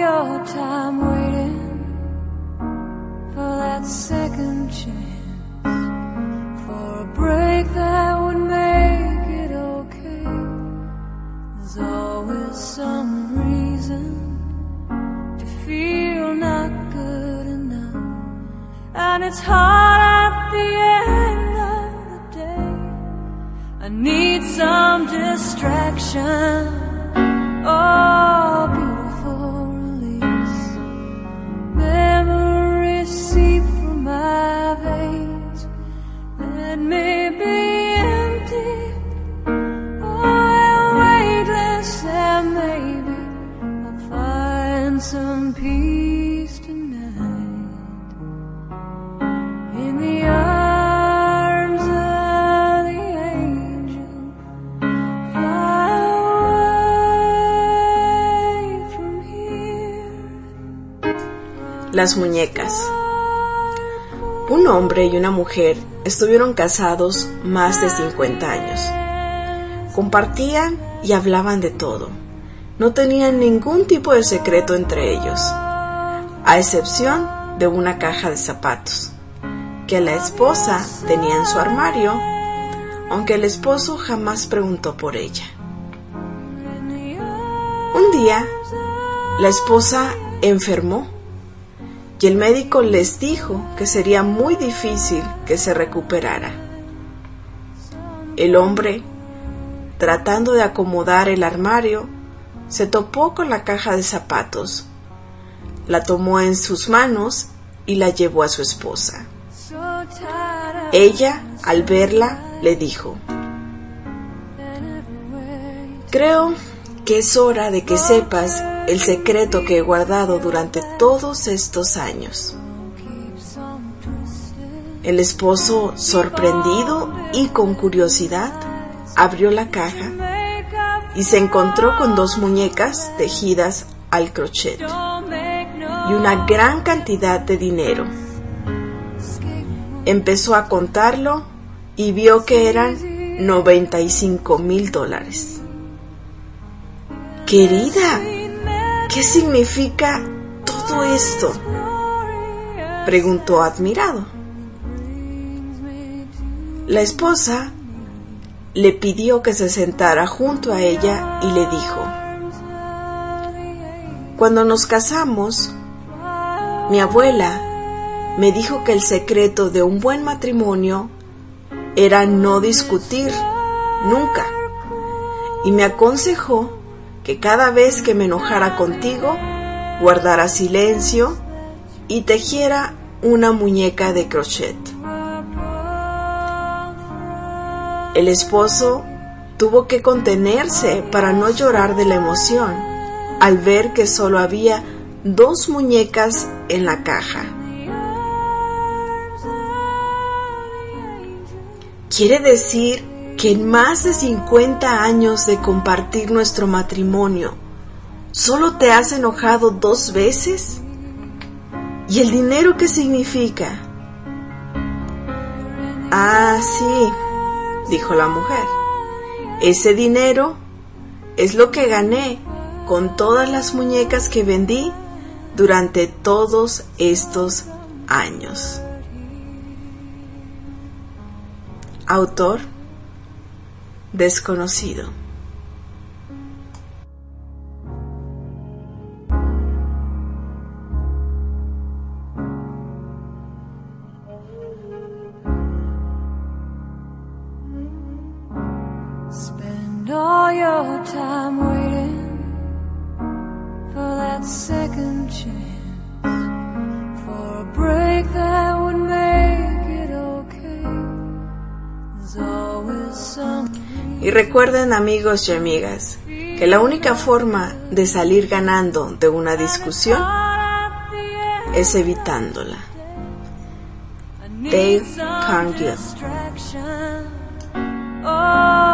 your time waiting for that second chance, for a break that would make it okay. There's always some reason to feel not good enough, and it's hard at the end of the day. I need some distraction. Oh, beautiful release. Memories seep from my veins. Let me be empty. Oh, weightless, and maybe I'll find some peace tonight in the arms of the angel. Fly away from here. Las muñecas. Un hombre y una mujer estuvieron casados más de 50 años. Compartían y hablaban de todo. No tenían ningún tipo de secreto entre ellos, a excepción de una caja de zapatos que la esposa tenía en su armario, aunque el esposo jamás preguntó por ella. Un día, la esposa enfermó y el médico les dijo que sería muy difícil que se recuperara. El hombre, tratando de acomodar el armario, se topó con la caja de zapatos, la tomó en sus manos y la llevó a su esposa. Ella, al verla, le dijo: creo que es hora de que sepas el secreto que he guardado durante todos estos años. El esposo, sorprendido y con curiosidad, abrió la caja y se encontró con 2 muñecas tejidas al crochet y una gran cantidad de dinero. Empezó a contarlo y vio que eran $95,000. Querida, ¿qué significa todo esto?, preguntó admirado. La esposa le pidió que se sentara junto a ella y le dijo: cuando nos casamos, mi abuela me dijo que el secreto de un buen matrimonio era no discutir nunca, y me aconsejó que cada vez que me enojara contigo, guardara silencio y tejiera una muñeca de crochet. El esposo tuvo que contenerse para no llorar de la emoción al ver que solo había 2 muñecas en la caja. ¿Quiere decir que en más de 50 años de compartir nuestro matrimonio, solo te has enojado 2 veces? ¿Y el dinero qué significa? Ah, sí, dijo la mujer. Ese dinero es lo que gané con todas las muñecas que vendí durante todos estos años. Autor desconocido. Spend all your time waiting for that second chance, for a break that would make it okay. There's always some. Y recuerden, amigos y amigas, que la única forma de salir ganando de una discusión es evitándola. Dale Carnegie.